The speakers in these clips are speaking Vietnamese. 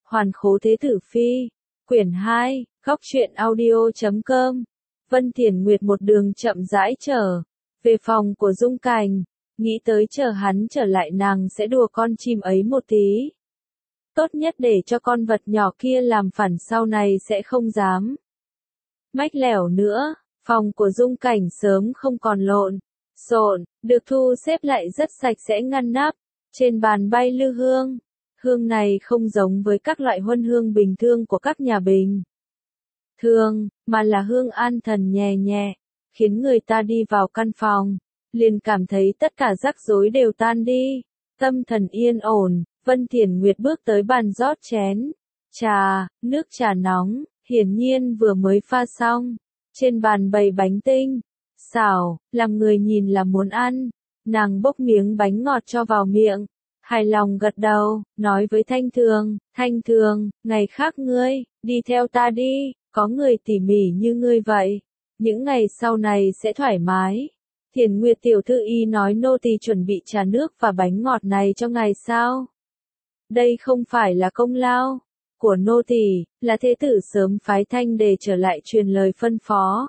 Hoàn khố thế tử phi. Quyển 2, góc truyện audio.com. Vân Thiển Nguyệt một đường chậm rãi trở về phòng của Dung Cảnh, nghĩ tới chờ hắn trở lại nàng sẽ đùa con chim ấy một tí. Tốt nhất để cho con vật nhỏ kia làm phản sau này sẽ không dám mách lẻo nữa. Phòng của Dung Cảnh sớm không còn lộn xộn, được thu xếp lại rất sạch sẽ ngăn nắp. Trên bàn bay lư hương. Hương này không giống với các loại huân hương bình thường của các nhà bình thường, mà là hương an thần nhẹ nhẹ, khiến người ta đi vào căn phòng, liền cảm thấy tất cả rắc rối đều tan đi, tâm thần yên ổn. Vân Thiển Nguyệt bước tới bàn rót chén trà, nước trà nóng, hiển nhiên vừa mới pha xong. Trên bàn bày bánh tinh xào, làm người nhìn là muốn ăn. Nàng bốc miếng bánh ngọt cho vào miệng, hài lòng gật đầu, nói với Thanh Thường, ngày khác ngươi, đi theo ta đi, có người tỉ mỉ như ngươi vậy, những ngày sau này sẽ thoải mái. Thiển Nguyệt tiểu thư y nói nô tỳ chuẩn bị trà nước và bánh ngọt này cho ngài sao? Đây không phải là công lao của nô tỳ, là thế tử sớm phái Thanh để trở lại truyền lời phân phó.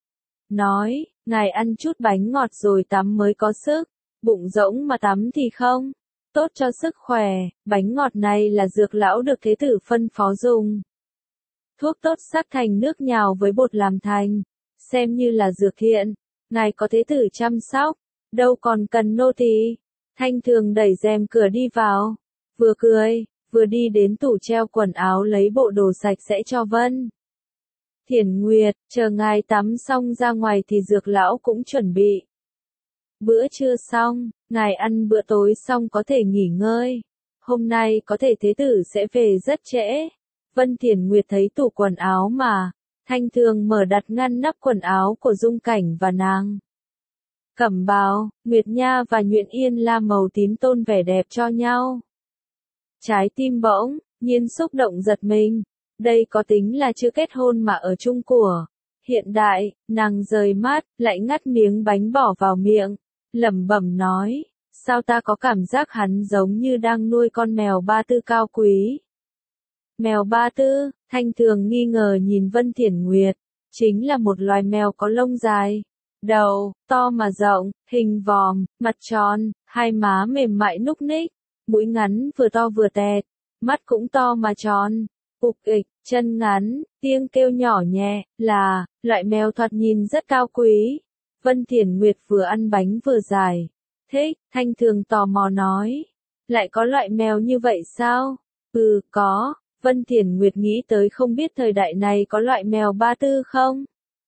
Nói, ngài ăn chút bánh ngọt rồi tắm mới có sức, bụng rỗng mà tắm thì không tốt cho sức khỏe. Bánh ngọt này là dược lão được thế tử phân phó dùng. Thuốc tốt sắc thành nước nhào với bột làm thành, xem như là dược thiện. Ngài có thế tử chăm sóc, đâu còn cần nô tỳ. Thanh Thường đẩy rèm cửa đi vào, vừa cười, vừa đi đến tủ treo quần áo lấy bộ đồ sạch sẽ cho Vân Thiển Nguyệt, chờ ngài tắm xong ra ngoài thì dược lão cũng chuẩn bị bữa trưa xong, ngài ăn bữa tối xong có thể nghỉ ngơi. Hôm nay có thể thế tử sẽ về rất trễ. Vân Thiển Nguyệt thấy tủ quần áo mà Thanh Thường mở đặt ngăn nắp quần áo của Dung Cảnh và nàng Cẩm Bào, Nguyệt Nha và Nhuyễn Yên La màu tím tôn vẻ đẹp cho nhau. Trái tim bỗng nhiên xúc động giật mình. Đây có tính là chưa kết hôn mà ở chung của hiện đại. Nàng rời mắt, lại ngắt miếng bánh bỏ vào miệng, lẩm bẩm nói, sao ta có cảm giác hắn giống như đang nuôi con mèo ba tư cao quý. Mèo ba tư? Thanh Thường nghi ngờ nhìn Vân Thiển Nguyệt. Chính là một loài mèo có lông dài, đầu to mà rộng, hình vòm, mặt tròn, hai má mềm mại núc ních, mũi ngắn vừa to vừa tẹt, mắt cũng to mà tròn, ục ịch, chân ngắn, tiếng kêu nhỏ nhẹ, là loại mèo thoạt nhìn rất cao quý. Vân Thiển Nguyệt vừa ăn bánh vừa giải thích. Thanh Thường tò mò nói, lại có loại mèo như vậy sao? Ừ, có. Vân Thiển Nguyệt nghĩ tới không biết thời đại này có loại mèo ba tư không?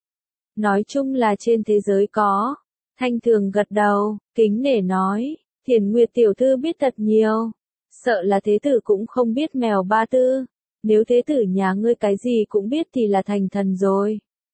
Nói chung là trên thế giới có. Thanh Thường gật đầu, kính nể nói, Thiển Nguyệt tiểu thư biết thật nhiều. Sợ là thế tử cũng không biết mèo ba tư. Nếu thế tử nhà ngươi cái gì cũng biết thì là thành thần rồi.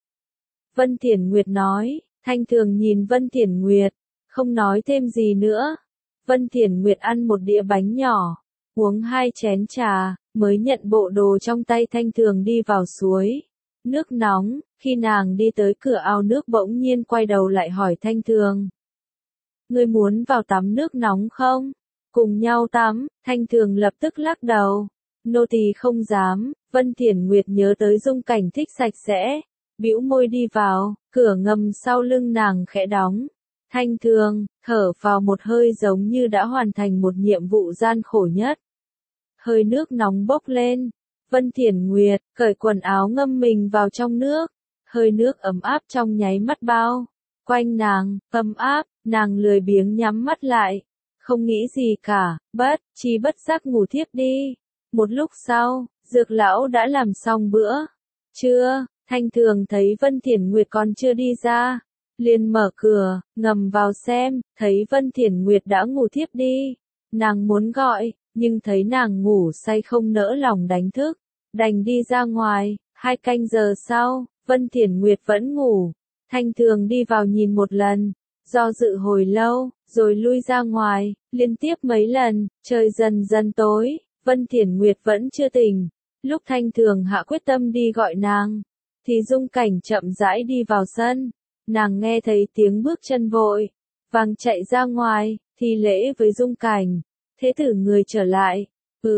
Vân Thiển Nguyệt nói. Thanh Thường nhìn Vân Thiển Nguyệt, không nói thêm gì nữa. Vân Thiển Nguyệt ăn một đĩa bánh nhỏ, uống 2 chén trà, mới nhận bộ đồ trong tay Thanh Thường đi vào suối nước nóng. Khi nàng đi tới cửa ao nước bỗng nhiên quay đầu lại hỏi Thanh Thường, ngươi muốn vào tắm nước nóng không? Cùng nhau tắm. Thanh Thường lập tức lắc đầu, nô tỳ không dám. Vân Thiển Nguyệt nhớ tới Dung Cảnh thích sạch sẽ, bĩu môi đi vào, cửa ngầm sau lưng nàng khẽ đóng. Thanh Thường thở vào một hơi giống như đã hoàn thành một nhiệm vụ gian khổ nhất. Hơi nước nóng bốc lên. Vân Thiển Nguyệt cởi quần áo ngâm mình vào trong nước. Hơi nước ấm áp trong nháy mắt bao quanh nàng, ấm áp. Nàng lười biếng nhắm mắt lại, không nghĩ gì cả, bất giác ngủ thiếp đi. Một lúc sau, dược lão đã làm xong bữa trưa. Thanh Thường thấy Vân Thiển Nguyệt còn chưa đi ra, liền mở cửa, ngầm vào xem, thấy Vân Thiển Nguyệt đã ngủ thiếp đi. Nàng muốn gọi, nhưng thấy nàng ngủ say không nỡ lòng đánh thức, đành đi ra ngoài. 2 canh giờ sau, Vân Thiển Nguyệt vẫn ngủ. Thanh Thường đi vào nhìn một lần, do dự hồi lâu, rồi lui ra ngoài, liên tiếp mấy lần. Trời dần dần tối, Vân Thiển Nguyệt vẫn chưa tỉnh. Lúc Thanh Thường hạ quyết tâm đi gọi nàng, thì Dung Cảnh chậm rãi đi vào sân. Nàng nghe thấy tiếng bước chân vội vàng chạy ra ngoài, thì lễ với Dung Cảnh, thế tử người trở lại.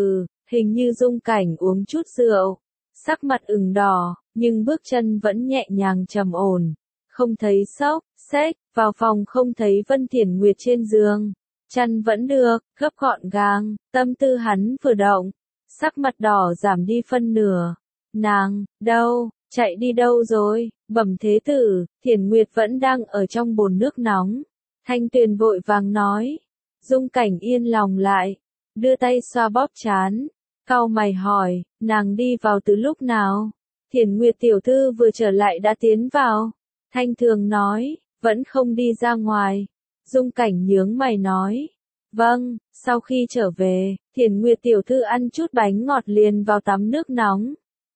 Hình như Dung Cảnh uống chút rượu, sắc mặt ửng đỏ, nhưng bước chân vẫn nhẹ nhàng trầm ổn, không thấy xốc, xếch, vào phòng không thấy Vân Thiển Nguyệt trên giường, chăn vẫn được, gấp gọn gàng, tâm tư hắn vừa động, sắc mặt đỏ giảm đi phân nửa. Nàng, đâu, chạy đi đâu rồi, bẩm thế tử, Thiển Nguyệt vẫn đang ở trong bồn nước nóng. Thanh Tuyền vội vàng nói. Dung Cảnh yên lòng lại, đưa tay xoa bóp trán, cau mày hỏi, nàng đi vào từ lúc nào? Thiển Nguyệt tiểu thư vừa trở lại đã tiến vào. Thanh Thường nói, vẫn không đi ra ngoài. Dung Cảnh nhướng mày nói, vâng, sau khi trở về, Thiển Nguyệt tiểu thư ăn chút bánh ngọt liền vào tắm nước nóng.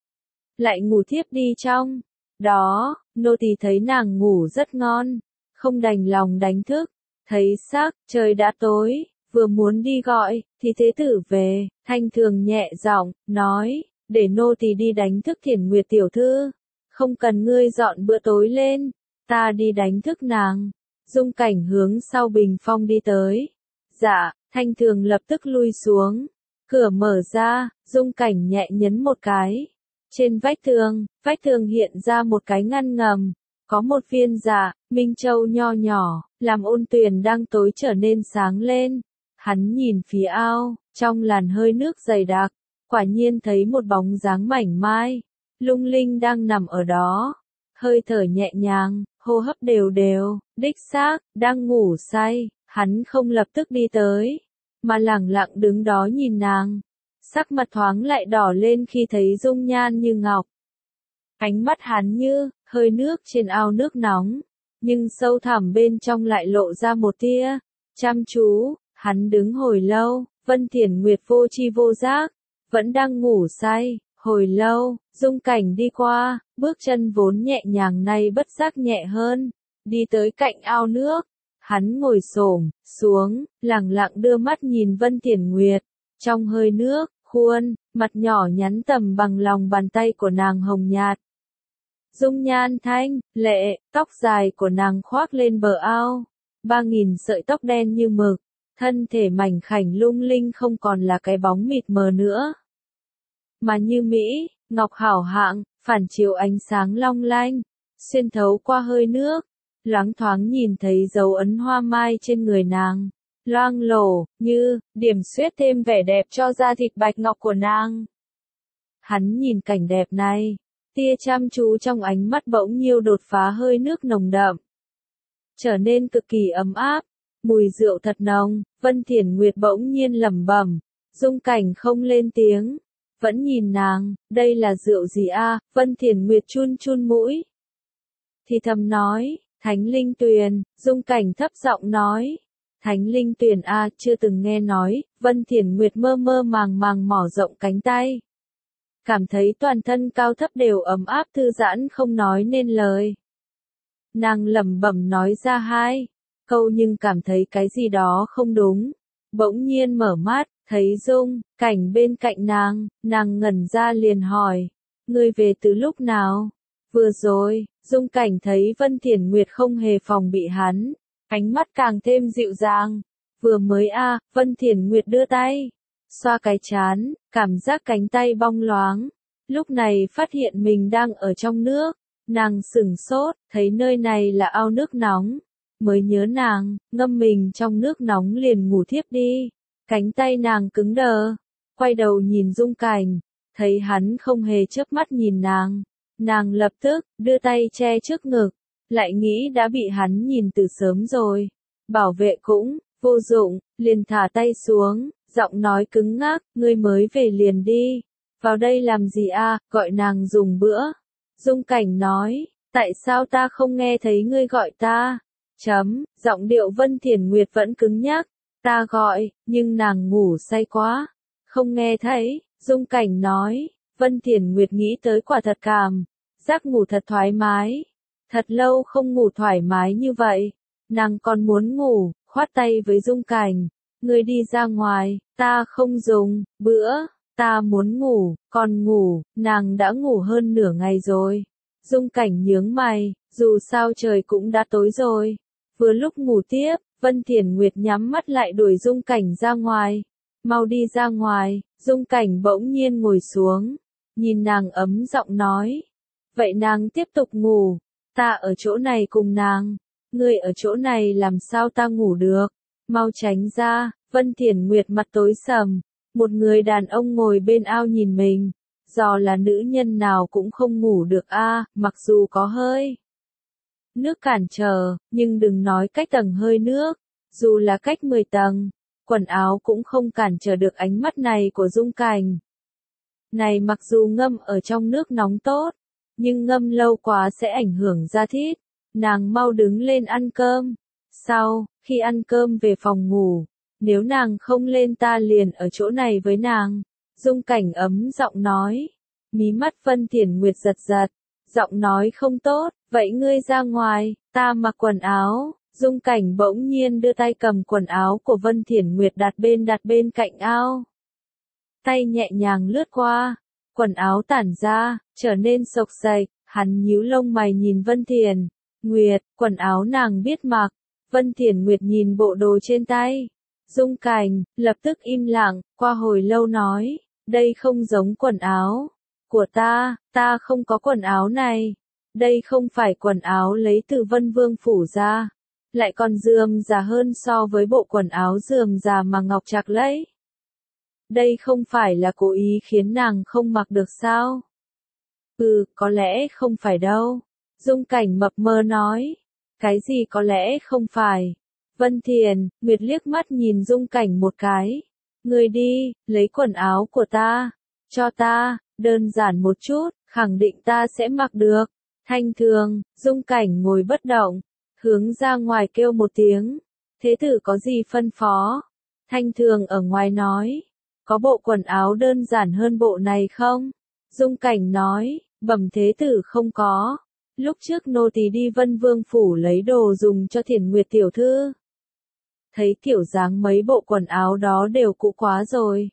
Lại ngủ thiếp đi trong. Đó, nô tỳ thấy nàng ngủ rất ngon, không đành lòng đánh thức. Thấy sắc, trời đã tối, vừa muốn đi gọi, thì thế tử về, Thanh Thường nhẹ giọng, nói, để nô tỳ đi đánh thức Thiển Nguyệt tiểu thư. Không cần ngươi dọn bữa tối lên, ta đi đánh thức nàng. Dung Cảnh hướng sau bình phong đi tới. Dạ, Thanh Thường lập tức lui xuống. Cửa mở ra, Dung Cảnh nhẹ nhấn một cái. Trên vách tường hiện ra một cái ngăn ngầm. Có một viên dạ, minh châu nho nhỏ, làm ôn tuyền đang tối trở nên sáng lên. Hắn nhìn phía ao, trong làn hơi nước dày đặc, quả nhiên thấy một bóng dáng mảnh mai, lung linh đang nằm ở đó. Hơi thở nhẹ nhàng, hô hấp đều đều, đích xác, đang ngủ say, hắn không lập tức đi tới, mà lẳng lặng đứng đó nhìn nàng. Sắc mặt thoáng lại đỏ lên khi thấy dung nhan như ngọc. Ánh mắt hắn như hơi nước trên ao nước nóng, nhưng sâu thẳm bên trong lại lộ ra một tia chăm chú. Hắn đứng hồi lâu, Vân Thiển Nguyệt vô tri vô giác, vẫn đang ngủ say. Hồi lâu, Dung Cảnh đi qua, bước chân vốn nhẹ nhàng nay bất giác nhẹ hơn, đi tới cạnh ao nước. Hắn ngồi xổm xuống, lẳng lặng đưa mắt nhìn Vân Thiển Nguyệt. Trong hơi nước, khuôn mặt nhỏ nhắn tầm bằng lòng bàn tay của nàng hồng nhạt. Dung nhan thanh, lệ, tóc dài của nàng khoác lên bờ ao. 3.000 sợi tóc đen như mực, thân thể mảnh khảnh lung linh không còn là cái bóng mịt mờ nữa, mà như mỹ, ngọc hảo hạng, phản chiếu ánh sáng long lanh, xuyên thấu qua hơi nước, loáng thoáng nhìn thấy dấu ấn hoa mai trên người nàng, loang lổ, như điểm xuyết thêm vẻ đẹp cho da thịt bạch ngọc của nàng. Hắn nhìn cảnh đẹp này, tia chăm chú trong ánh mắt bỗng nhiêu đột phá hơi nước nồng đậm, trở nên cực kỳ ấm áp, mùi rượu thật nồng. Vân Thiển Nguyệt bỗng nhiên lẩm bẩm, Dung Cảnh không lên tiếng, vẫn nhìn nàng, đây là rượu gì a? Vân Thiển Nguyệt chun chun mũi, thì thầm nói, Thánh Linh Tuyền. Dung Cảnh thấp giọng nói, Thánh Linh Tuyền a, chưa từng nghe nói. Vân Thiển Nguyệt mơ mơ màng màng mỏ rộng cánh tay, cảm thấy toàn thân cao thấp đều ấm áp thư giãn không nói nên lời. Nàng lẩm bẩm nói ra 2 câu nhưng cảm thấy cái gì đó không đúng. Bỗng nhiên mở mắt, thấy Dung Cảnh bên cạnh nàng ngẩn ra liền hỏi, ngươi về từ lúc nào? Vừa rồi. Dung Cảnh thấy Vân Thiển Nguyệt không hề phòng bị hắn, ánh mắt càng thêm dịu dàng. Vừa mới a. Vân Thiển Nguyệt đưa tay xoa cái trán, cảm giác cánh tay bong loáng. Lúc này phát hiện mình đang ở trong nước, nàng sửng sốt, thấy nơi này là ao nước nóng, mới nhớ nàng ngâm mình trong nước nóng liền ngủ thiếp đi. Cánh tay nàng cứng đờ, quay đầu nhìn Dung Cảnh, thấy hắn không hề chớp mắt nhìn nàng, nàng lập tức đưa tay che trước ngực, lại nghĩ đã bị hắn nhìn từ sớm rồi, bảo vệ cũng vô dụng, liền thả tay xuống, giọng nói cứng ngắc, ngươi mới về liền đi, vào đây làm gì a? Gọi nàng dùng bữa. Dung Cảnh nói, tại sao ta không nghe thấy ngươi gọi ta? Giọng điệu Vân Thiển Nguyệt vẫn cứng nhắc, ta gọi, nhưng nàng ngủ say quá, không nghe thấy. Dung Cảnh nói, Vân Thiển Nguyệt nghĩ tới quả thật cảm giác ngủ thật thoải mái, thật lâu không ngủ thoải mái như vậy, nàng còn muốn ngủ, khoát tay với Dung Cảnh, ngươi đi ra ngoài, ta không dùng bữa, ta muốn ngủ, còn ngủ, nàng đã ngủ hơn nửa ngày rồi. Dung Cảnh nhướng mày, dù sao trời cũng đã tối rồi, vừa lúc ngủ tiếp. Vân Thiển Nguyệt nhắm mắt lại đuổi Dung Cảnh ra ngoài, mau đi ra ngoài. Dung Cảnh bỗng nhiên ngồi xuống, nhìn nàng ấm giọng nói. Vậy nàng tiếp tục ngủ, ta ở chỗ này cùng nàng, ngươi ở chỗ này làm sao ta ngủ được, mau tránh ra. Vân Thiển Nguyệt mặt tối sầm, một người đàn ông ngồi bên ao nhìn mình, dò là nữ nhân nào cũng không ngủ được a, mặc dù có hơi nước cản trở, nhưng đừng nói cách tầng hơi nước, dù là cách 10 tầng, quần áo cũng không cản trở được ánh mắt này của Dung Cảnh. Này mặc dù ngâm ở trong nước nóng tốt, nhưng ngâm lâu quá sẽ ảnh hưởng da thịt, nàng mau đứng lên ăn cơm. Sau, khi ăn cơm về phòng ngủ, nếu nàng không lên ta liền ở chỗ này với nàng. Dung Cảnh ấm giọng nói, mí mắt Vân Thiển Nguyệt giật giật, giọng nói không tốt, vậy ngươi ra ngoài, ta mặc quần áo. Dung Cảnh bỗng nhiên đưa tay cầm quần áo của Vân Thiển Nguyệt đặt bên cạnh ao. Tay nhẹ nhàng lướt qua, quần áo tản ra, trở nên xộc xệch, hắn nhíu lông mày nhìn Vân Thiển Nguyệt, quần áo nàng biết mặc. Vân Thiển Nguyệt nhìn bộ đồ trên tay. Dung Cảnh, lập tức im lặng, qua hồi lâu nói, đây không giống quần áo của ta không có quần áo này. Đây không phải quần áo lấy từ Vân Vương phủ ra, lại còn rườm rà hơn so với bộ quần áo rườm rà mà Ngọc Trạc lấy. Đây không phải là cố ý khiến nàng không mặc được sao? Có lẽ không phải đâu. Dung Cảnh mập mờ nói. Cái gì có lẽ không phải? Vân Thiển Nguyệt liếc mắt nhìn Dung Cảnh một cái. Ngươi đi, lấy quần áo của ta, cho ta, đơn giản một chút, khẳng định ta sẽ mặc được. Thanh Thường, Dung Cảnh ngồi bất động, hướng ra ngoài kêu một tiếng. Thế tử có gì phân phó? Thanh Thường ở ngoài nói. Có bộ quần áo đơn giản hơn bộ này không? Dung Cảnh nói, bẩm thế tử không có. Lúc trước nô tỳ đi Vân Vương phủ lấy đồ dùng cho Thiển Nguyệt tiểu thư. Thấy kiểu dáng mấy bộ quần áo đó đều cũ quá rồi,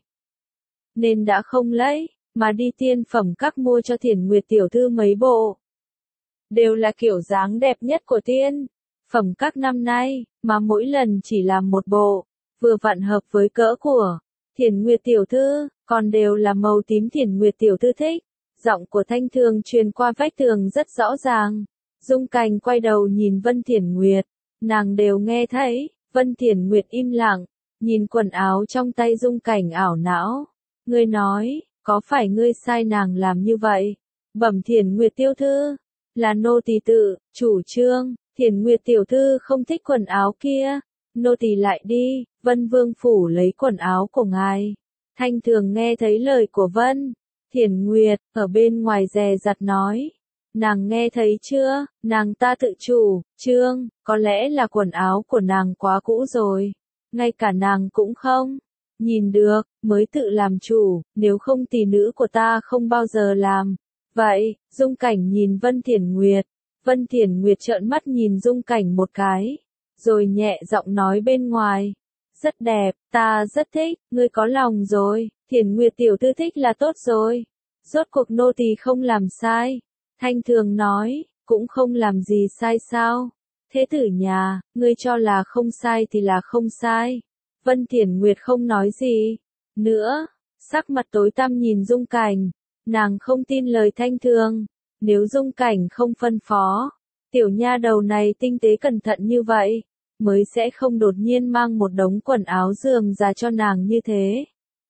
nên đã không lấy, mà đi tiên phẩm các mua cho Thiển Nguyệt tiểu thư mấy bộ. Đều là kiểu dáng đẹp nhất của tiên phẩm các năm nay, mà mỗi lần chỉ làm một bộ, vừa vặn hợp với cỡ của Thiển Nguyệt tiểu thư, còn đều là màu tím Thiển Nguyệt tiểu thư thích. Giọng của Thanh Thường truyền qua vách tường rất rõ ràng. Dung Cảnh quay đầu nhìn Vân Thiển Nguyệt, nàng đều nghe thấy. Vân Thiển Nguyệt im lặng, nhìn quần áo trong tay Dung Cảnh ảo não. Ngươi nói, có phải ngươi sai nàng làm như vậy? Bẩm Thiển Nguyệt tiểu thư, là nô tỳ tự chủ trương, Thiển Nguyệt tiểu thư không thích quần áo kia, nô tỳ lại đi Vân Vương phủ lấy quần áo của ngài. Thanh Thường nghe thấy lời của Vân Thiển Nguyệt ở bên ngoài dè dặt nói, nàng nghe thấy chưa, nàng ta tự chủ trương, có lẽ là quần áo của nàng quá cũ rồi, ngay cả nàng cũng không nhìn được, mới tự làm chủ, nếu không tỷ nữ của ta không bao giờ làm. Vậy, Dung Cảnh nhìn Vân Thiển Nguyệt. Vân Thiển Nguyệt trợn mắt nhìn Dung Cảnh một cái, rồi nhẹ giọng nói bên ngoài. Rất đẹp, ta rất thích, ngươi có lòng rồi, Thiển Nguyệt tiểu thư thích là tốt rồi. Rốt cuộc nô tỳ không làm sai. Thanh Thường nói, cũng không làm gì sai sao. Thế tử nhà, ngươi cho là không sai thì là không sai. Vân Thiển Nguyệt không nói gì nữa, sắc mặt tối tăm nhìn Dung Cảnh. Nàng không tin lời Thanh Thường. Nếu Dung Cảnh không phân phó, tiểu nha đầu này tinh tế cẩn thận như vậy, mới sẽ không đột nhiên mang một đống quần áo rườm rà cho nàng như thế.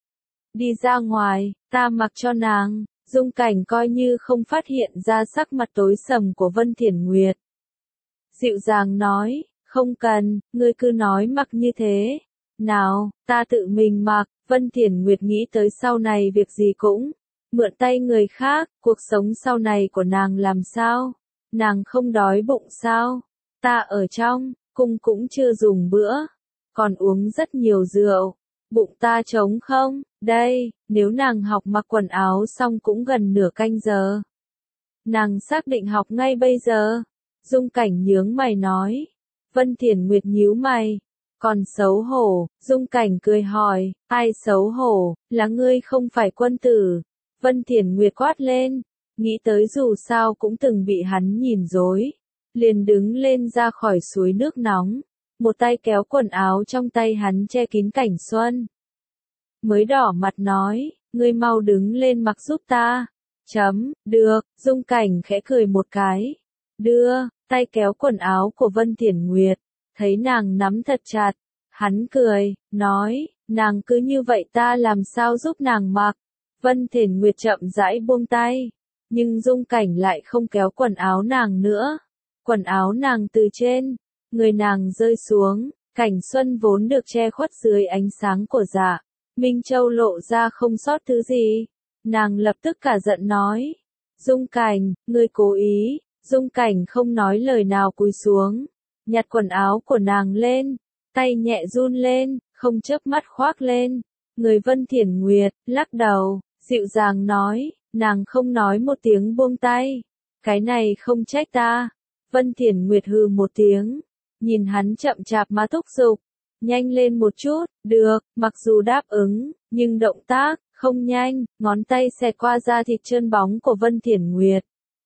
Đi ra ngoài, ta mặc cho nàng. Dung Cảnh coi như không phát hiện ra sắc mặt tối sầm của Vân Thiển Nguyệt. Dịu dàng nói, không cần, ngươi cứ nói mặc như thế. Nào, ta tự mình mặc. Vân Thiển Nguyệt nghĩ tới sau này việc gì cũng mượn tay người khác, cuộc sống sau này của nàng làm sao? Nàng không đói bụng sao? Ta ở trong cung cũng chưa dùng bữa, còn uống rất nhiều rượu, bụng ta trống không? Đây, nếu nàng học mặc quần áo xong cũng gần nửa canh giờ. Nàng xác định học ngay bây giờ. Dung Cảnh nhướng mày nói. Vân Thiển Nguyệt nhíu mày. Còn xấu hổ, Dung Cảnh cười hỏi, ai xấu hổ, là ngươi không phải quân tử. Vân Thiển Nguyệt quát lên, nghĩ tới dù sao cũng từng bị hắn nhìn dối. Liền đứng lên ra khỏi suối nước nóng, một tay kéo quần áo trong tay hắn che kín cảnh xuân. mới đỏ mặt nói, ngươi mau đứng lên mặc giúp ta. Được, Dung Cảnh khẽ cười một cái. Đưa, tay kéo quần áo của Vân Thiển Nguyệt, thấy nàng nắm thật chặt. Hắn cười, nói, nàng cứ như vậy ta làm sao giúp nàng mặc. Vân Thiển Nguyệt chậm rãi buông tay, nhưng Dung Cảnh lại không kéo quần áo nàng nữa. Quần áo nàng từ trên người nàng rơi xuống, cảnh xuân vốn được che khuất dưới ánh sáng của Dạ Minh Châu lộ ra không sót thứ gì. Nàng lập tức cả giận nói, Dung Cảnh, ngươi cố ý. Dung Cảnh không nói lời nào cúi xuống, nhặt quần áo của nàng lên, tay nhẹ run lên, không chớp mắt khoác lên. Người Vân Thiển Nguyệt lắc đầu, dịu dàng nói, nàng không nói một tiếng buông tay. Cái này không trách ta. Vân Thiển Nguyệt hừ một tiếng, nhìn hắn chậm chạp mà thúc giục, nhanh lên một chút. Được, mặc dù đáp ứng, nhưng động tác không nhanh, ngón tay xẹt qua da thịt trơn bóng của Vân Thiển Nguyệt,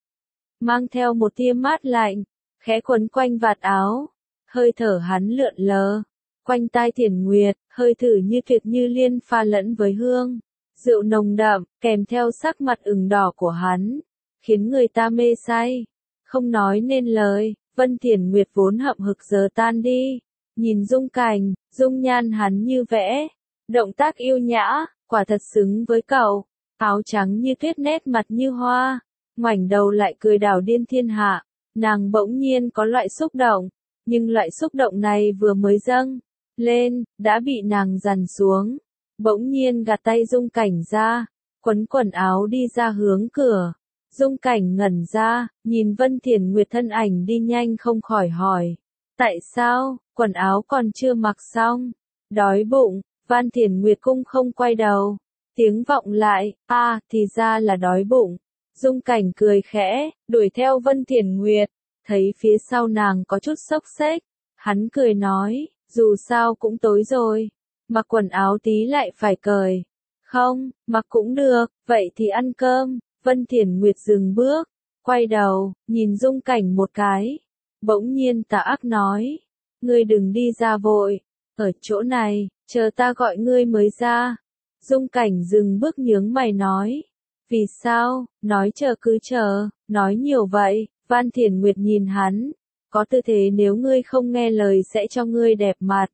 mang theo một tia mát lạnh, khẽ quấn quanh vạt áo. Hơi thở hắn lượn lờ quanh tai Thiển Nguyệt, hơi thở như tuyệt như liên pha lẫn với hương rượu nồng đậm, kèm theo sắc mặt ửng đỏ của hắn, khiến người ta mê say, không nói nên lời. Vân Thiển Nguyệt vốn hậm hực giờ tan đi, nhìn Dung Cảnh, dung nhan hắn như vẽ, động tác yêu nhã, quả thật xứng với cậu. Áo trắng như tuyết, nét mặt như hoa, ngoảnh đầu lại cười đảo điên thiên hạ. Nàng bỗng nhiên có loại xúc động, nhưng loại xúc động này vừa mới dâng lên, đã bị nàng dằn xuống. Bỗng nhiên gạt tay Dung Cảnh ra, quấn quần áo đi ra hướng cửa. Dung Cảnh ngẩn ra, nhìn Vân Thiển Nguyệt thân ảnh đi nhanh không khỏi hỏi, tại sao, quần áo còn chưa mặc xong, đói bụng. Vân Thiển Nguyệt cung không quay đầu, tiếng vọng lại, thì ra là đói bụng. Dung Cảnh cười khẽ, đuổi theo Vân Thiển Nguyệt, thấy phía sau nàng có chút xốc xếch, hắn cười nói, dù sao cũng tối rồi, mặc quần áo tí lại phải cởi. Không, mặc cũng được, vậy thì ăn cơm. Vân Thiển Nguyệt dừng bước, quay đầu, nhìn Dung Cảnh một cái, bỗng nhiên tà ác nói, ngươi đừng đi ra vội, ở chỗ này, chờ ta gọi ngươi mới ra. Dung Cảnh dừng bước nhướng mày nói, vì sao, nói chờ cứ chờ, nói nhiều vậy. Vân Thiển Nguyệt nhìn hắn, có tư thế nếu ngươi không nghe lời sẽ cho ngươi đẹp mặt.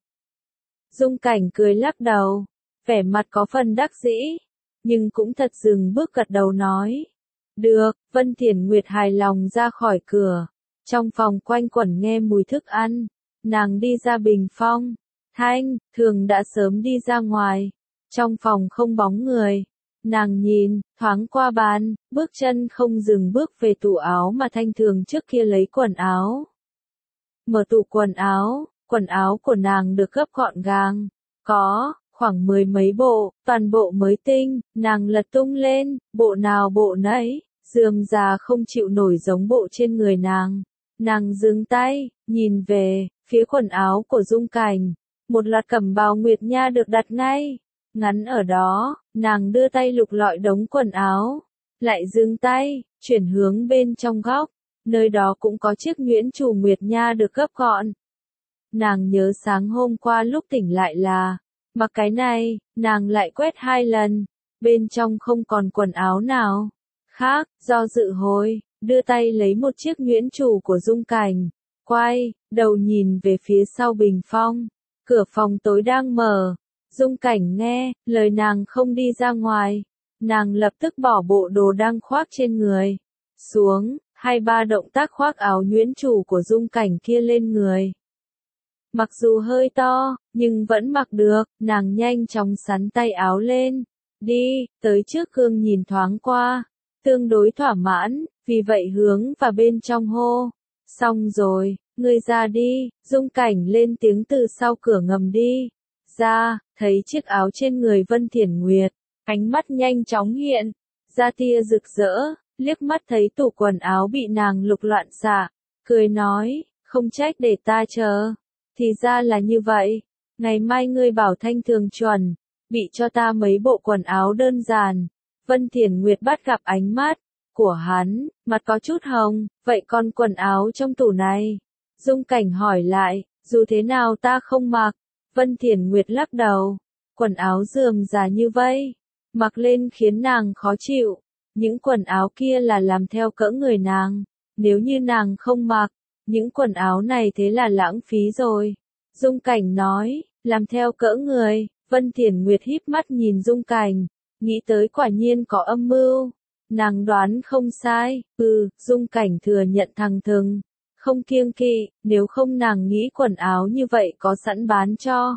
Dung Cảnh cười lắc đầu, vẻ mặt có phần đắc dĩ, nhưng cũng thật dừng bước gật đầu nói, được. Vân Thiển Nguyệt hài lòng ra khỏi cửa, trong phòng quanh quẩn nghe mùi thức ăn, nàng đi ra bình phong. Thanh Thường đã sớm đi ra ngoài, trong phòng không bóng người. Nàng nhìn thoáng qua bàn, bước chân không dừng bước về tủ áo mà Thanh Thường trước kia lấy quần áo. Mở tủ quần áo của nàng được gấp gọn gàng, có khoảng 10 mấy bộ, toàn bộ mới tinh. Nàng lật tung lên, bộ nào bộ nấy, rườm rà không chịu nổi giống bộ trên người nàng. Nàng dừng tay, nhìn về phía quần áo của Dung Cảnh, một loạt cẩm bào nguyệt nha được đặt ngay ngắn ở đó. Nàng đưa tay lục lọi đống quần áo, lại dừng tay, chuyển hướng bên trong góc, nơi đó cũng có chiếc nhuyễn trù nguyệt nha được gấp gọn. Nàng nhớ sáng hôm qua lúc tỉnh lại là mặc cái này. Nàng lại quét 2 lần, bên trong không còn quần áo nào khác. Do dự hồi, đưa tay lấy một chiếc nhuyễn trù của Dung Cảnh, quay đầu nhìn về phía sau bình phong. Cửa phòng tối đang mở. Dung Cảnh nghe lời nàng không đi ra ngoài, nàng lập tức bỏ bộ đồ đang khoác trên người xuống, 2-3 động tác khoác áo nhuyễn trù của Dung Cảnh kia lên người. Mặc dù hơi to, nhưng vẫn mặc được. Nàng nhanh chóng xắn tay áo lên, đi tới trước gương nhìn thoáng qua, tương đối thỏa mãn, vì vậy hướng vào bên trong hô, xong rồi, ngươi ra đi. Dung Cảnh lên tiếng từ sau cửa ngầm đi ra, thấy chiếc áo trên người Vân Thiển Nguyệt, ánh mắt nhanh chóng hiện ra tia rực rỡ, liếc mắt thấy tủ quần áo bị nàng lục loạn xạ, cười nói, không trách để ta chờ, thì ra là như vậy. Ngày mai ngươi bảo Thanh Thường chuẩn bị cho ta mấy bộ quần áo đơn giản. Vân Thiển Nguyệt bắt gặp ánh mắt của hắn, mặt có chút hồng, vậy còn quần áo trong tủ này? Dung Cảnh hỏi lại, dù thế nào ta không mặc. Vân Thiển Nguyệt lắc đầu, quần áo rườm rà như vây, mặc lên khiến nàng khó chịu. Những quần áo kia là làm theo cỡ người nàng, nếu như nàng không mặc, những quần áo này thế là lãng phí rồi. Dung Cảnh nói, làm theo cỡ người, Vân Thiển Nguyệt híp mắt nhìn Dung Cảnh, nghĩ tới quả nhiên có âm mưu. Nàng đoán không sai, Dung Cảnh thừa nhận thẳng thừng, không kiêng kỵ, nếu không nàng nghĩ quần áo như vậy có sẵn bán cho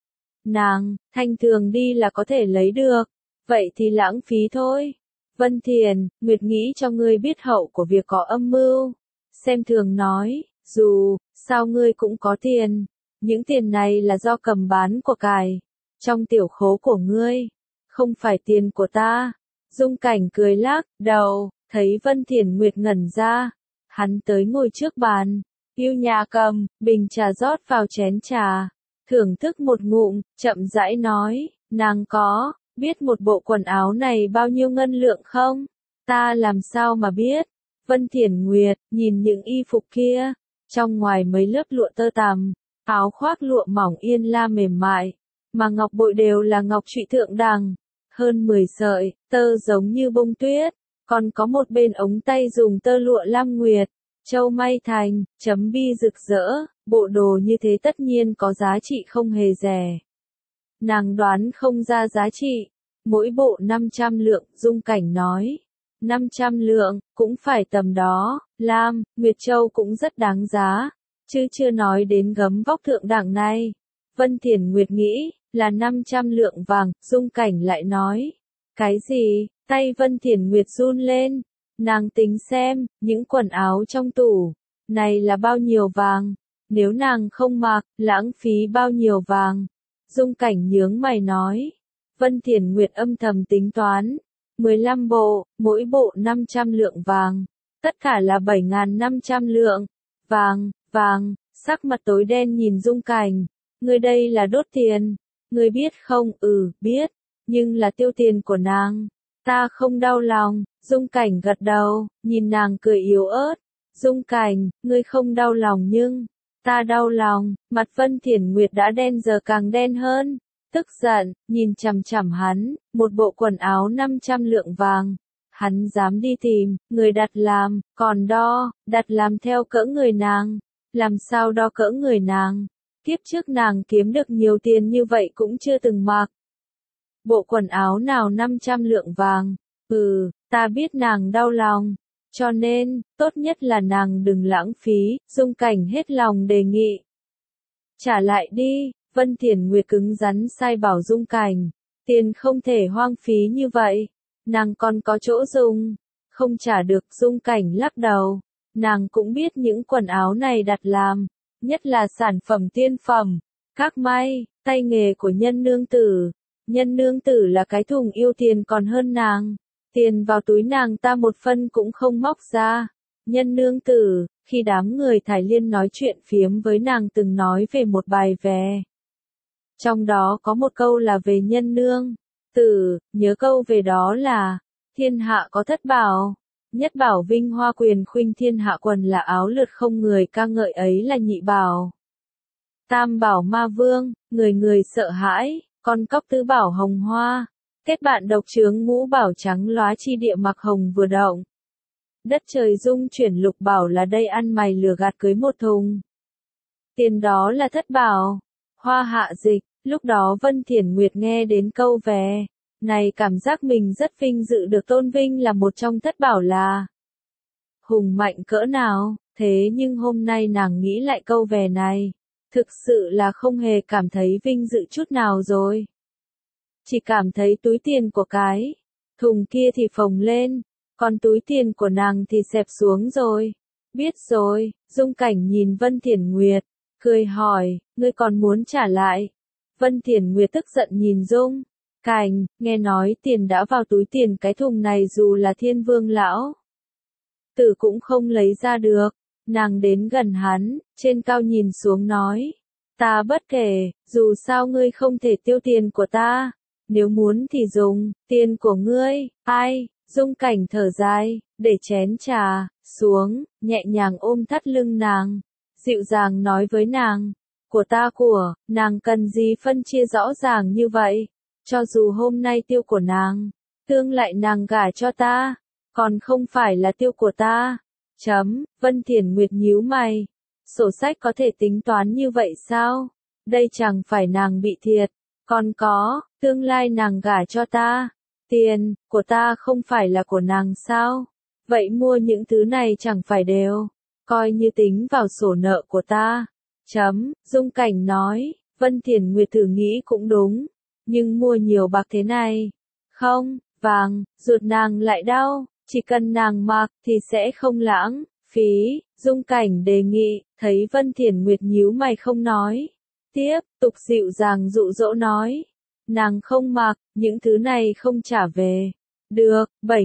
nàng, thanh thường đi là có thể lấy được, vậy thì lãng phí thôi. Vân Thiền, Nguyệt nghĩ cho ngươi biết hậu của việc có âm mưu. Xem thường nói, dù sao ngươi cũng có tiền, những tiền này là do cầm bán của cải trong tiểu khố của ngươi, không phải tiền của ta. Dung Cảnh cười lắc đầu, thấy Vân Thiền Nguyệt ngẩn ra, hắn tới ngồi trước bàn, yêu nhà cầm bình trà rót vào chén trà, thưởng thức một ngụm, chậm rãi nói, nàng có biết một bộ quần áo này bao nhiêu ngân lượng không? Ta làm sao mà biết? Vân Thiển Nguyệt nhìn những y phục kia, trong ngoài mấy lớp lụa tơ tằm, áo khoác lụa mỏng yên la mềm mại, mà ngọc bội đều là ngọc trụy thượng đẳng, hơn 10 sợi, tơ giống như bông tuyết, còn có một bên ống tay dùng tơ lụa lam nguyệt, châu may thành, chấm bi rực rỡ, bộ đồ như thế tất nhiên có giá trị không hề rẻ. Nàng đoán không ra giá trị, mỗi bộ 500 lượng, Dung Cảnh nói. 500 lượng, cũng phải tầm đó, lam, nguyệt châu cũng rất đáng giá, chứ chưa nói đến gấm vóc thượng đẳng này. Vân Thiển Nguyệt nghĩ, là 500 lượng vàng, Dung Cảnh lại nói. Cái gì? Tay Vân Thiển Nguyệt run lên, nàng tính xem, những quần áo trong tủ, này là bao nhiêu vàng, nếu nàng không mặc, lãng phí bao nhiêu vàng. Dung Cảnh nhướng mày nói, Vân Thiển Nguyệt âm thầm tính toán, 15 bộ, mỗi bộ 500 lượng vàng, tất cả là 7.500 lượng, vàng, sắc mặt tối đen nhìn Dung Cảnh, ngươi đây là đốt tiền, ngươi biết không? Biết, nhưng là tiêu tiền của nàng, ta không đau lòng. Dung Cảnh gật đầu, nhìn nàng cười yếu ớt, Dung Cảnh, ngươi không đau lòng nhưng ta đau lòng. Mặt Vân Thiển Nguyệt đã đen giờ càng đen hơn, tức giận, nhìn chằm chằm hắn, một bộ quần áo 500 lượng vàng, hắn dám đi tìm người đặt làm, còn đặt làm theo cỡ người nàng, làm sao đo cỡ người nàng, kiếp trước nàng kiếm được nhiều tiền như vậy cũng chưa từng mặc. Bộ quần áo nào 500 lượng vàng, ta biết nàng đau lòng, cho nên, tốt nhất là nàng đừng lãng phí, Dung Cảnh hết lòng đề nghị. Trả lại đi, Vân Thiển Nguyệt cứng rắn sai bảo Dung Cảnh, tiền không thể hoang phí như vậy, nàng còn có chỗ dùng, không trả được. Dung Cảnh lắc đầu, nàng cũng biết những quần áo này đặt làm, nhất là sản phẩm tiên phẩm, các may, tay nghề của nhân nương tử. Nhân nương tử là cái thùng yêu tiền còn hơn nàng, tiền vào túi nàng ta một phân cũng không móc ra. Nhân nương tử, khi đám người Thải Liên nói chuyện phiếm với nàng từng nói về một bài về. Trong đó có một câu là về nhân nương tử, nhớ câu về đó là, thiên hạ có thất bảo, nhất bảo vinh hoa quyền khuynh thiên hạ quần là áo lượt không người ca ngợi ấy là nhị bảo. Tam bảo ma vương, người người sợ hãi, con cóc tứ bảo hồng hoa, kết bạn độc chướng ngũ bảo trắng lóa chi địa mặc hồng vừa động. Đất trời dung chuyển lục bảo là đây ăn mày lừa gạt cưới một thùng. Tiền đó là thất bảo. Hoa hạ dịch, lúc đó Vân Thiển Nguyệt nghe đến câu về, này cảm giác mình rất vinh dự được tôn vinh là một trong thất bảo là hùng mạnh cỡ nào, thế nhưng hôm nay nàng nghĩ lại câu về này, thực sự là không hề cảm thấy vinh dự chút nào rồi. Chỉ cảm thấy túi tiền của cái thùng kia thì phồng lên, còn túi tiền của nàng thì xẹp xuống rồi. Biết rồi, Dung Cảnh nhìn Vân Thiển Nguyệt, cười hỏi, ngươi còn muốn trả lại? Vân Thiển Nguyệt tức giận nhìn Dung Cảnh, nghe nói tiền đã vào túi tiền cái thùng này dù là Thiên Vương lão tử cũng không lấy ra được. Nàng đến gần hắn, trên cao nhìn xuống nói, ta bất kể, dù sao ngươi không thể tiêu tiền của ta, nếu muốn thì dùng tiền của ngươi. Ai? Dung Cảnh thở dài, để chén trà xuống, nhẹ nhàng ôm thắt lưng nàng, dịu dàng nói với nàng, của ta của, nàng cần gì phân chia rõ ràng như vậy? cho dù hôm nay tiêu của nàng, tương lại nàng gả cho ta, còn không phải là tiêu của ta. Vân Thiển Nguyệt nhíu mày, sổ sách có thể tính toán như vậy sao? Đây chẳng phải nàng bị thiệt, còn có, tương lai nàng gả cho ta, tiền của ta không phải là của nàng sao? Vậy mua những thứ này chẳng phải đều coi như tính vào sổ nợ của ta. Dung Cảnh nói, Vân Thiển Nguyệt thử nghĩ cũng đúng, nhưng mua nhiều bạc thế này, không, vàng, ruột nàng lại đau, chỉ cần nàng mặc thì sẽ không lãng phí. Dung Cảnh đề nghị, thấy Vân Thiển Nguyệt nhíu mày không nói tiếp, tục dịu dàng dụ dỗ nói, nàng không mặc, những thứ này không trả về. Được,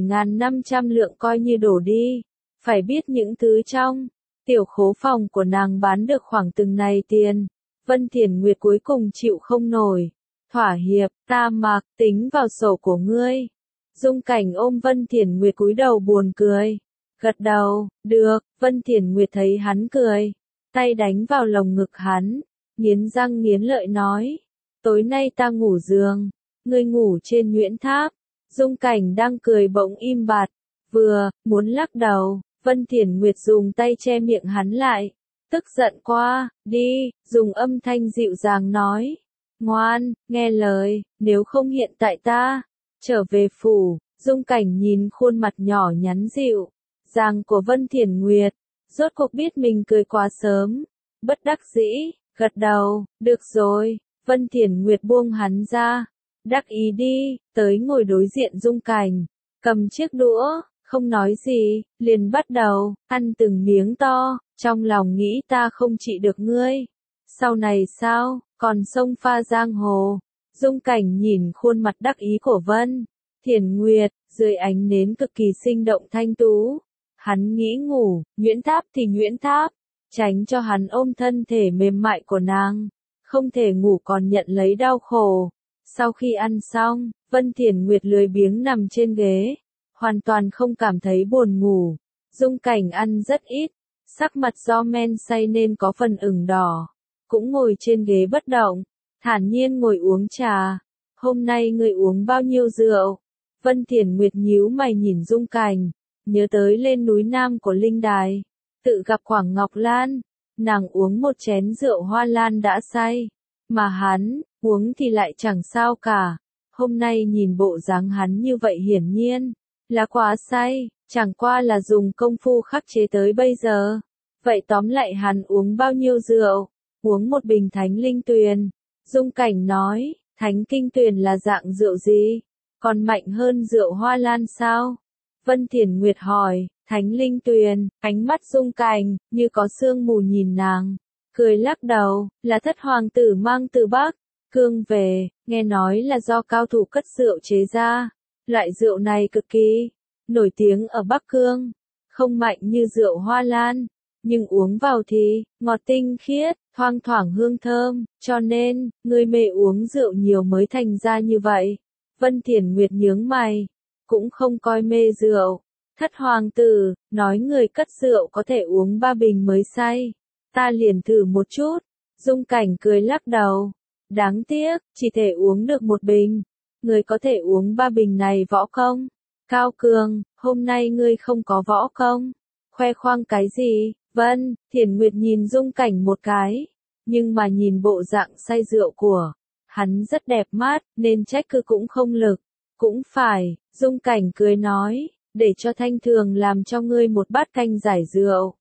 7.500 lượng coi như đổ đi. Phải biết những thứ trong tiểu khố phòng của nàng bán được khoảng từng này tiền. Vân Thiển Nguyệt cuối cùng chịu không nổi. Thỏa hiệp, ta mặc, tính vào sổ của ngươi. Dung Cảnh ôm Vân Thiển Nguyệt cúi đầu buồn cười. Gật đầu, được, Vân Thiển Nguyệt thấy hắn cười. Tay đánh vào lồng ngực hắn. Nghiến răng nghiến lợi nói. Tối nay ta ngủ giường. Ngươi ngủ trên Nguyễn Tháp. Dung Cảnh đang cười bỗng im bặt. Vừa, muốn lắc đầu. Vân Thiển Nguyệt dùng tay che miệng hắn lại. Tức giận qua, đi, dùng âm thanh dịu dàng nói. Ngoan, nghe lời, nếu không hiện tại ta trở về phủ. Dung Cảnh nhìn khuôn mặt nhỏ nhắn dịu dàng của Vân Thiển Nguyệt, rốt cuộc biết mình cười quá sớm, bất đắc dĩ, gật đầu, được rồi. Vân Thiển Nguyệt buông hắn ra, đắc ý đi, tới ngồi đối diện Dung Cảnh, cầm chiếc đũa, không nói gì, liền bắt đầu ăn từng miếng to, trong lòng nghĩ ta không trị được ngươi. Sau này sao, còn sông pha giang hồ. Dung Cảnh nhìn khuôn mặt đắc ý của Vân Thiển Nguyệt, dưới ánh nến cực kỳ sinh động thanh tú. Hắn nghĩ ngủ, Nguyễn Tháp thì Nguyễn Tháp, tránh cho hắn ôm thân thể mềm mại của nàng, không thể ngủ còn nhận lấy đau khổ. Sau khi ăn xong, Vân Thiển Nguyệt lười biếng nằm trên ghế, hoàn toàn không cảm thấy buồn ngủ. Dung Cảnh ăn rất ít, sắc mặt do men say nên có phần ửng đỏ, cũng ngồi trên ghế bất động, thản nhiên ngồi uống trà. Hôm nay ngươi uống bao nhiêu rượu? Vân Thiển Nguyệt nhíu mày nhìn Dung Cảnh, nhớ tới lên núi Nam của Linh Đài, tự gặp Quảng Ngọc Lan, nàng uống một chén rượu hoa lan đã say, mà hắn, uống thì lại chẳng sao cả. Hôm nay nhìn bộ dáng hắn như vậy hiển nhiên là quá say, chẳng qua là dùng công phu khắc chế tới bây giờ. Vậy tóm lại hắn uống bao nhiêu rượu? Uống một bình Thánh Linh Tuyền. Dung Cảnh nói, Thánh Kinh Tuyền là dạng rượu gì? Còn mạnh hơn rượu hoa lan sao? Vân Thiển Nguyệt hỏi, Thánh Linh Tuyền, ánh mắt Dung Cảnh, như có sương mù nhìn nàng, cười lắc đầu, là thất hoàng tử mang từ Bắc Cương về, nghe nói là do cao thủ cất rượu chế ra. Loại rượu này cực kỳ nổi tiếng ở Bắc Cương, không mạnh như rượu hoa lan, nhưng uống vào thì ngọt tinh khiết, thoang thoảng hương thơm, cho nên người mê uống rượu nhiều mới thành ra như vậy. Vân Thiển Nguyệt nhướng mày, cũng không coi mê rượu. Thất hoàng tử nói người cất rượu có thể uống 3 bình mới say, ta liền thử một chút. Dung Cảnh cười lắc đầu, đáng tiếc, chỉ thể uống được 1 bình. Người có thể uống 3 bình này võ công cao cường, hôm nay ngươi không có võ công, khoe khoang cái gì? Vân Thiển Nguyệt nhìn Dung Cảnh một cái, nhưng mà nhìn bộ dạng say rượu của hắn rất đẹp mắt, nên trách cứ cũng không lực. Cũng phải, Dung Cảnh cười nói, để cho Thanh Thường làm cho ngươi một bát canh giải rượu.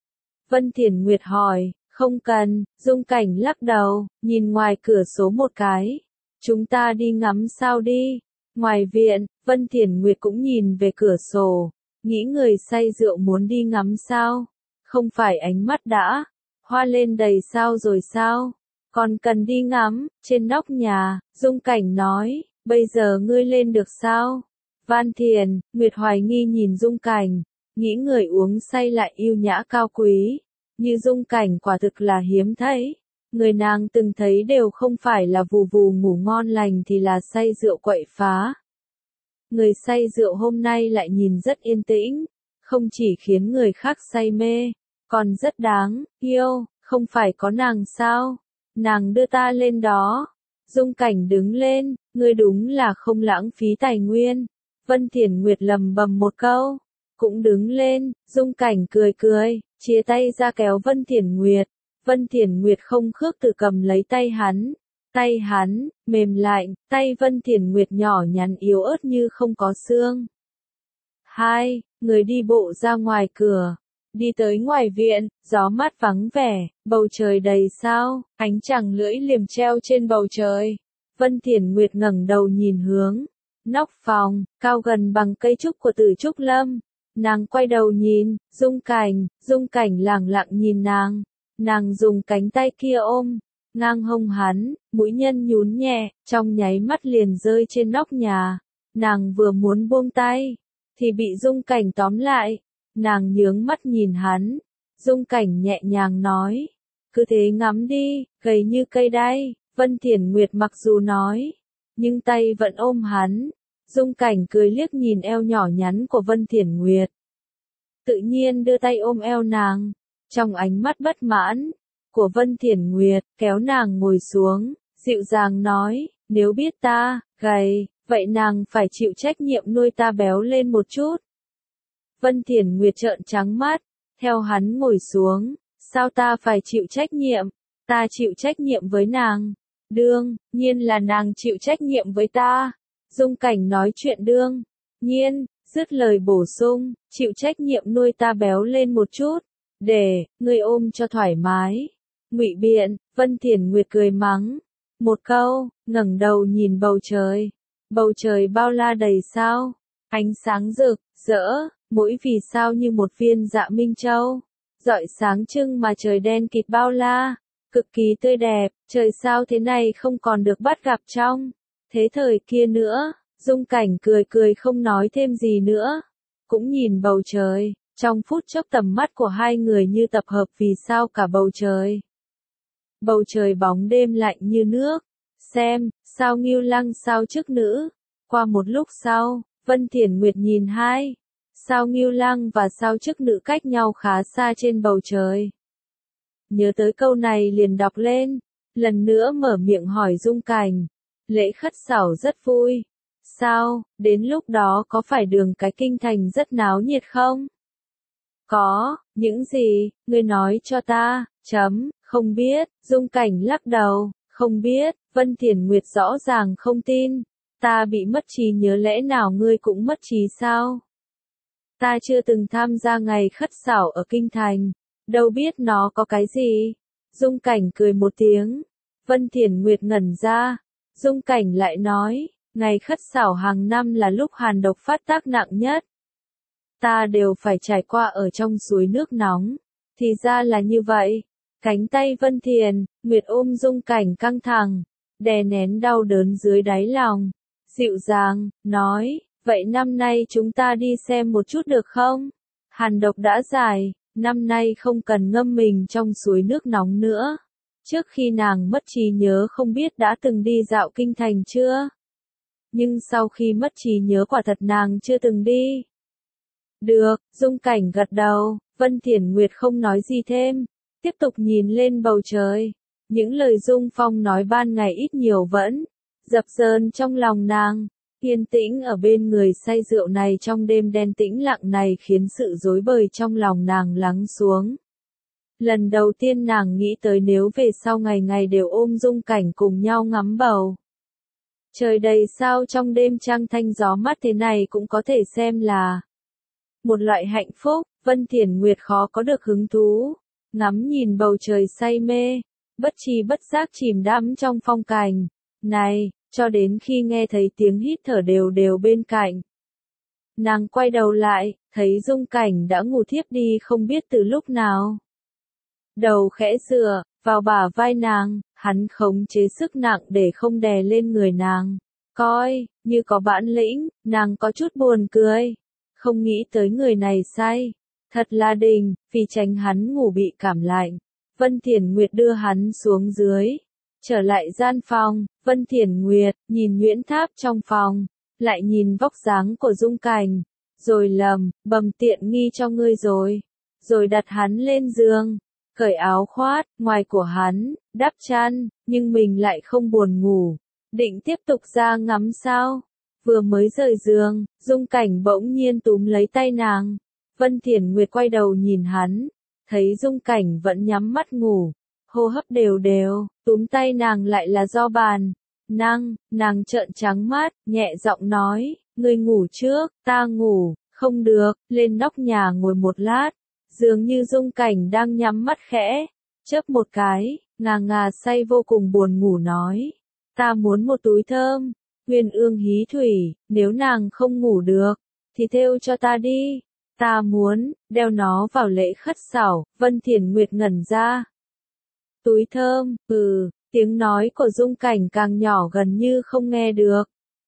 Vân Thiển Nguyệt hỏi, không cần. Dung Cảnh lắc đầu, nhìn ngoài cửa sổ một cái. Chúng ta đi ngắm sao đi. Ngoài viện, Vân Thiển Nguyệt cũng nhìn về cửa sổ, nghĩ người say rượu muốn đi ngắm sao. Không phải ánh mắt đã hoa lên đầy sao rồi sao? Còn cần đi ngắm, trên nóc nhà. Dung Cảnh nói, bây giờ ngươi lên được sao? Vân Thiển Nguyệt hoài nghi nhìn Dung Cảnh, nghĩ người uống say lại yêu nhã cao quý, như Dung Cảnh quả thực là hiếm thấy. Người nàng từng thấy đều không phải là vù vù ngủ ngon lành thì là say rượu quậy phá. Người say rượu hôm nay lại nhìn rất yên tĩnh, không chỉ khiến người khác say mê, còn rất đáng yêu. Không phải có nàng sao? Nàng đưa ta lên đó. Dung Cảnh đứng lên, ngươi đúng là không lãng phí tài nguyên. Vân Thiển Nguyệt lầm bầm một câu, cũng đứng lên, Dung Cảnh cười cười, chia tay ra kéo Vân Thiển Nguyệt. Vân Thiển Nguyệt không khước từ cầm lấy tay hắn, mềm lạnh, tay Vân Thiển Nguyệt nhỏ nhắn yếu ớt như không có xương. Hai, người đi bộ ra ngoài cửa, đi tới ngoài viện, gió mát vắng vẻ, bầu trời đầy sao, ánh trăng lưỡi liềm treo trên bầu trời. Vân Thiển Nguyệt ngẩng đầu nhìn hướng nóc phòng, cao gần bằng cây trúc của Tử Trúc Lâm. Nàng quay đầu nhìn, Dung Cảnh lẳng lặng nhìn nàng dùng cánh tay kia ôm ngang hông hắn, mũi nhân nhún nhẹ, trong nháy mắt liền rơi trên nóc nhà. Nàng vừa muốn buông tay, thì bị Dung Cảnh tóm lại. Nàng nhướng mắt nhìn hắn, Dung Cảnh nhẹ nhàng nói, cứ thế ngắm đi, gầy như cây đay. Vân Thiển Nguyệt mặc dù nói, nhưng tay vẫn ôm hắn. Dung Cảnh cười liếc nhìn eo nhỏ nhắn của Vân Thiển Nguyệt, tự nhiên đưa tay ôm eo nàng, trong ánh mắt bất mãn của Vân Thiển Nguyệt, kéo nàng ngồi xuống, dịu dàng nói, nếu biết ta gầy, vậy nàng phải chịu trách nhiệm nuôi ta béo lên một chút. Vân Thiển Nguyệt trợn trắng mắt, theo hắn ngồi xuống, sao ta phải chịu trách nhiệm, ta chịu trách nhiệm với nàng, đương nhiên là nàng chịu trách nhiệm với ta. Dung Cảnh nói chuyện đương nhiên, dứt lời bổ sung, chịu trách nhiệm nuôi ta béo lên một chút, để ngươi ôm cho thoải mái. Ngụy biện, Vân Thiển Nguyệt cười mắng một câu, ngẩng đầu nhìn bầu trời bao la đầy sao, ánh sáng rực rỡ, mỗi vì sao như một viên dạ minh châu, rọi sáng trưng mà trời đen kịt bao la, cực kỳ tươi đẹp. Trời sao thế này không còn được bắt gặp trong thế thời kia nữa. Dung Cảnh cười cười không nói thêm gì nữa, cũng nhìn bầu trời. Trong phút chốc tầm mắt của hai người như tập hợp vì sao cả bầu trời. Bầu trời bóng đêm lạnh như nước. Xem, sao Ngưu Lăng sao chức nữ. Qua một lúc sau, Vân Thiển Nguyệt nhìn hai sao Ngưu Lăng và sao chức nữ cách nhau khá xa trên bầu trời. Nhớ tới câu này liền đọc lên, lần nữa mở miệng hỏi Dung Cảnh. Lễ khất xảo rất vui. Sao, đến lúc đó có phải đường cái kinh thành rất náo nhiệt không? Có, những gì, ngươi nói cho ta, không biết. Dung Cảnh lắc đầu, không biết. Vân Thiển Nguyệt rõ ràng không tin. Ta bị mất trí nhớ, lẽ nào ngươi cũng mất trí sao? Ta chưa từng tham gia ngày khất xảo ở kinh thành, đâu biết nó có cái gì. Dung Cảnh cười một tiếng. Vân Thiển Nguyệt ngẩn ra. Dung Cảnh lại nói, ngày khất xảo hàng năm là lúc hàn độc phát tác nặng nhất. Ta đều phải trải qua ở trong suối nước nóng. Thì ra là như vậy. Cánh tay Vân Thiển Nguyệt ôm Dung Cảnh căng thẳng, đè nén đau đớn dưới đáy lòng. Dịu dàng, nói, vậy năm nay chúng ta đi xem một chút được không? Hàn độc đã giải, năm nay không cần ngâm mình trong suối nước nóng nữa. Trước khi nàng mất trí nhớ không biết đã từng đi dạo kinh thành chưa? Nhưng sau khi mất trí nhớ quả thật nàng chưa từng đi. Được, Dung Cảnh gật đầu. Vân Thiển Nguyệt không nói gì thêm, tiếp tục nhìn lên bầu trời. Những lời Dung Phong nói ban ngày ít nhiều vẫn dập dờn trong lòng nàng. Yên tĩnh ở bên người say rượu này trong đêm đen tĩnh lặng này khiến sự rối bời trong lòng nàng lắng xuống. Lần đầu tiên nàng nghĩ tới nếu về sau ngày ngày đều ôm Dung Cảnh cùng nhau ngắm bầu trời đầy sao trong đêm trăng thanh gió mát thế này cũng có thể xem là một loại hạnh phúc. Vân Thiển Nguyệt khó có được hứng thú, ngắm nhìn bầu trời say mê, bất tri bất giác chìm đắm trong phong cảnh này, cho đến khi nghe thấy tiếng hít thở đều đều bên cạnh. Nàng quay đầu lại, thấy Dung Cảnh đã ngủ thiếp đi không biết từ lúc nào. Đầu khẽ dựa vào bả vai nàng, hắn khống chế sức nặng để không đè lên người nàng. Coi như có bản lĩnh, nàng có chút buồn cười. Không nghĩ tới người này say. Thật là đình, vì tránh hắn ngủ bị cảm lạnh. Vân Thiển Nguyệt đưa hắn xuống dưới. Trở lại gian phòng, Vân Thiển Nguyệt nhìn nhuyễn tháp trong phòng, lại nhìn vóc dáng của Dung Cảnh, rồi bầm tiện nghi cho ngươi rồi đặt hắn lên giường. cởi áo khoác, ngoài của hắn, đắp chăn, nhưng mình lại không buồn ngủ. Định tiếp tục ra ngắm sao? Vừa mới rời giường, Dung Cảnh bỗng nhiên túm lấy tay nàng. Vân Thiển Nguyệt quay đầu nhìn hắn, thấy Dung Cảnh vẫn nhắm mắt ngủ, hô hấp đều đều, túm tay nàng lại là do bàn. Nàng trợn trắng mắt, nhẹ giọng nói, ngươi ngủ trước, ta ngủ, không được, lên nóc nhà ngồi một lát. Dường như Dung Cảnh đang nhắm mắt khẽ, chớp một cái, ngà say vô cùng buồn ngủ nói, ta muốn một túi thơm. Uyên Ương hí thủy, nếu nàng không ngủ được, thì thêu cho ta đi. Ta muốn, đeo nó vào lễ khất xảo. Vân Thiển Nguyệt ngẩn ra. Túi thơm, tiếng nói của Dung Cảnh càng nhỏ gần như không nghe được.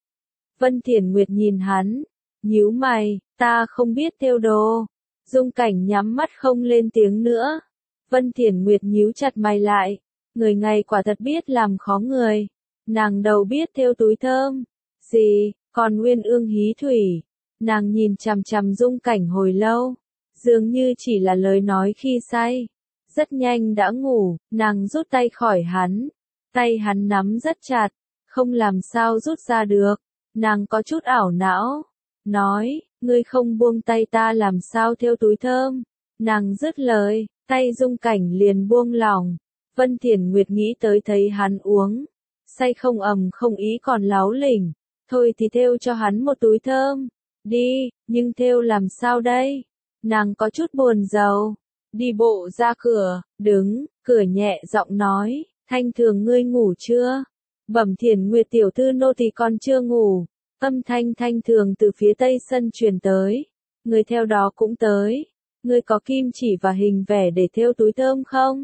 Vân Thiển Nguyệt nhìn hắn, nhíu mày, ta không biết thêu đồ. Dung Cảnh nhắm mắt không lên tiếng nữa. Vân Thiển Nguyệt nhíu chặt mày lại, người này quả thật biết làm khó người. Nàng đầu biết thêu túi thơm. Gì, còn Uyên Ương hí thủy. Nàng nhìn chằm chằm Dung Cảnh hồi lâu, dường như chỉ là lời nói khi say. Rất nhanh đã ngủ, nàng rút tay khỏi hắn. Tay hắn nắm rất chặt, không làm sao rút ra được. Nàng có chút ảo não, nói, ngươi không buông tay ta làm sao thêu túi thơm. Nàng dứt lời, tay Dung Cảnh liền buông lỏng. Vân Thiển Nguyệt nghĩ tới thấy hắn uống say không không ý còn láo lỉnh. Thôi thì thêu cho hắn một túi thơm. Đi, nhưng thêu làm sao đây? Nàng có chút buồn rầu. Đi bộ ra cửa, đứng, cửa nhẹ giọng nói, Thanh Thường ngươi ngủ chưa? Bẩm Thiển Nguyệt tiểu thư nô tỳ còn chưa ngủ. Âm thanh Thanh Thường từ phía tây sân truyền tới. Người theo đó cũng tới. Ngươi có kim chỉ và hình vẽ để thêu túi thơm không?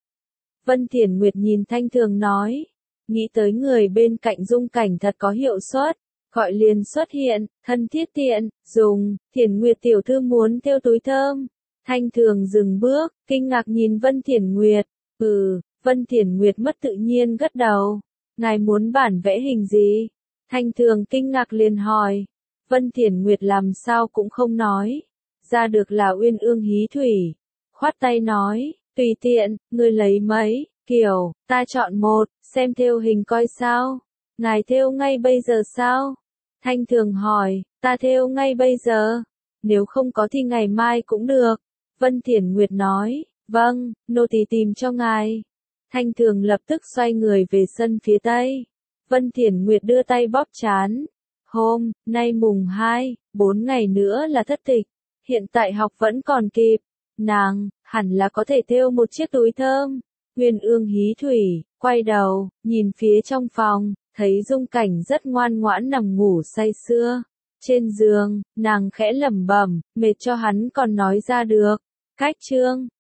Vân Thiển Nguyệt nhìn Thanh Thường nói. Nghĩ tới người bên cạnh Dung Cảnh thật có hiệu suất. Gọi liền xuất hiện, thân thiết tiện, dùng, Thiển Nguyệt tiểu thư muốn thêu túi thơm. Thanh Thường dừng bước, kinh ngạc nhìn Vân Thiển Nguyệt. Vân Thiển Nguyệt mất tự nhiên gật đầu. Ngài muốn bản vẽ hình gì? Thanh Thường kinh ngạc liền hỏi. Vân Thiển Nguyệt làm sao cũng không nói. Ra được là Uyên Ương hí thủy. Khoát tay nói, tùy tiện, ngươi lấy mấy, kiểu, ta chọn một, xem thêu hình coi sao. Ngài thêu ngay bây giờ sao? Thanh Thường hỏi, ta thêu ngay bây giờ. Nếu không có thì ngày mai cũng được. Vân Thiển Nguyệt nói, vâng, nô tỳ tìm cho ngài. Thanh Thường lập tức xoay người về sân phía tây. Vân Thiển Nguyệt đưa tay bóp trán. Hôm nay mùng 2, 4 ngày nữa là thất tịch. Hiện tại học vẫn còn kịp. Nàng, hẳn là có thể thêu một chiếc túi thơm. Uyên Ương hí thủy, quay đầu, nhìn phía trong phòng, thấy Dung Cảnh rất ngoan ngoãn nằm ngủ say sưa. Trên giường, nàng khẽ lẩm bẩm, mệt cho hắn còn nói ra được. Cách chương